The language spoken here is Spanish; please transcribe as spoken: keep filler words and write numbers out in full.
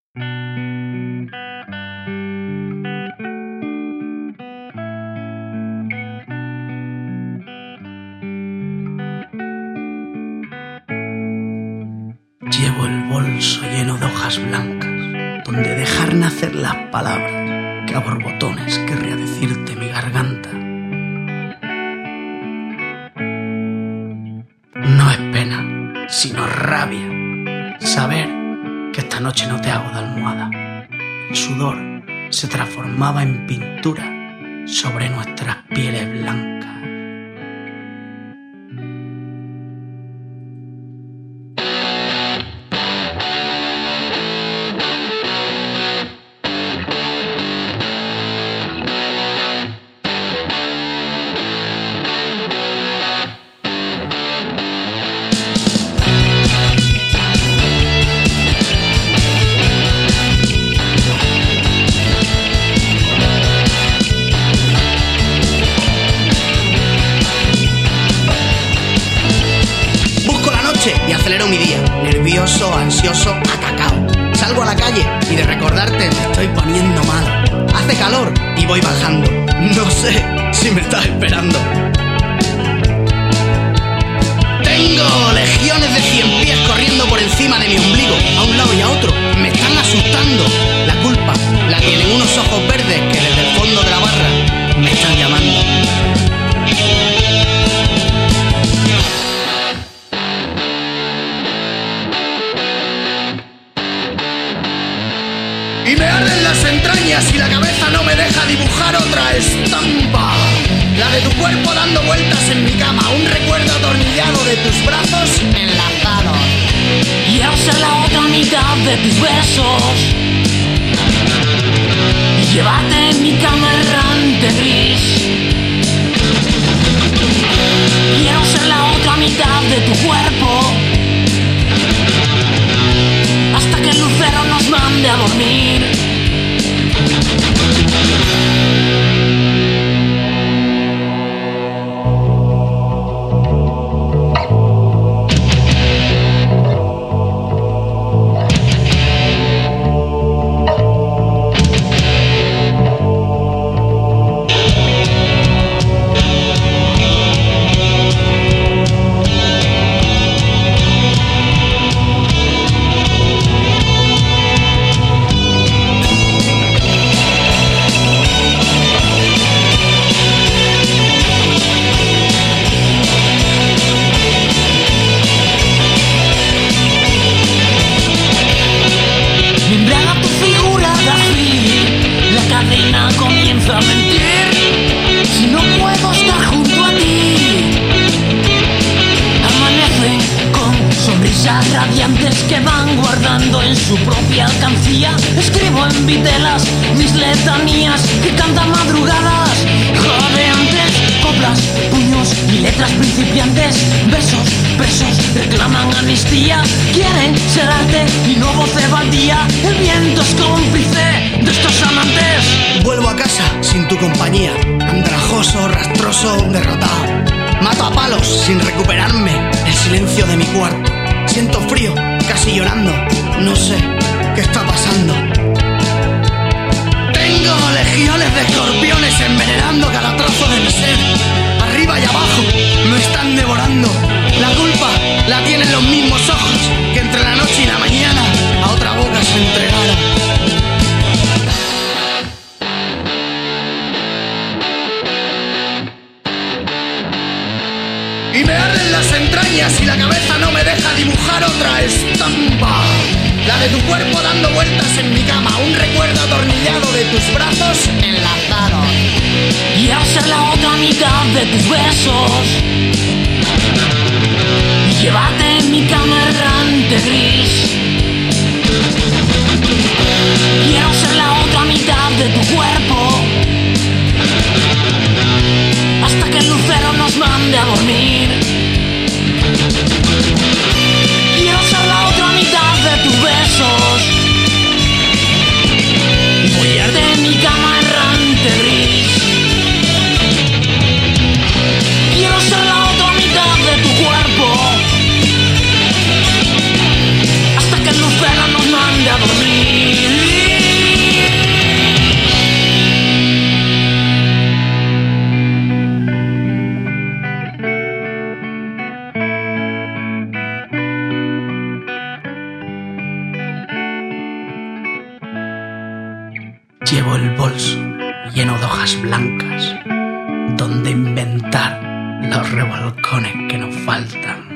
Llevo el bolso lleno de hojas blancas, donde dejar nacer las palabras que a borbotones querría decirte mi garganta. No es pena, sino rabia, saber que esta noche no te hago de almohada. El sudor se transformaba en pintura sobre nuestras pieles blancas. Y acelero mi día, nervioso, ansioso, atacado. Salgo a la calle y de recordarte me estoy poniendo malo. Hace calor y voy bajando. No sé si me estás esperando. Tengo legiones de cien pies corriendo por encima de mi ombligo, a un lado y a otro. Me están asustando. La culpa la tienen unos ojos verdes que desde el fondo de la barra me están llamando. Y me arden las entrañas y la cabeza no me deja dibujar otra estampa. La de tu cuerpo dando vueltas en mi cama, un recuerdo atornillado de tus brazos enlazados. Y hacer la otra mitad de tus besos y llevarte en mi cama errante gris. Quiero ser la otra mitad de tu cuerpo hasta que el lucero nos mande a dormir. Comienza a mentir si no puedo estar junto a ti. Amanecen con sonrisas radiantes que van guardando en su propia alcancía. Escribo en vitelas mis letanías que cantan madrugadas jadeantes, coplas, puños y letras principiantes. Besos, presos, reclaman amnistía. Quieren ser arte y no voce baldía. El viento es cómplice de estos amantes. Vuelvo a casa sin tu compañía, andrajoso, rastroso, derrotado. Mato a palos sin recuperarme el silencio de mi cuarto. Siento frío, casi llorando, no sé qué está pasando. Tengo legiones de escorpiones envenenando cada trozo de mi ser. Arriba y abajo me están devorando. La culpa la tienen los mismos ojos que entre la noche y la mañana a otra boca se entregaron. Y me arden las entrañas y la cabeza no me deja dibujar otra estampa. La de tu cuerpo dando vueltas en mi cama, un recuerdo atornillado de tus brazos enlazados. Y hacer la otra mitad de tus besos y llevarte en mi cama errante gris. Quiero ser la otra mitad de tu cuerpo hasta que el lucero nos mande a dormir. Quiero ser la otra mitad de tus besos y follarte en mi cama errante gris. Quiero ser la otra mitad de tu cuerpo hasta que el lucero nos mande Llevo el bolso lleno de hojas blancas donde inventar los revolcones que nos faltan.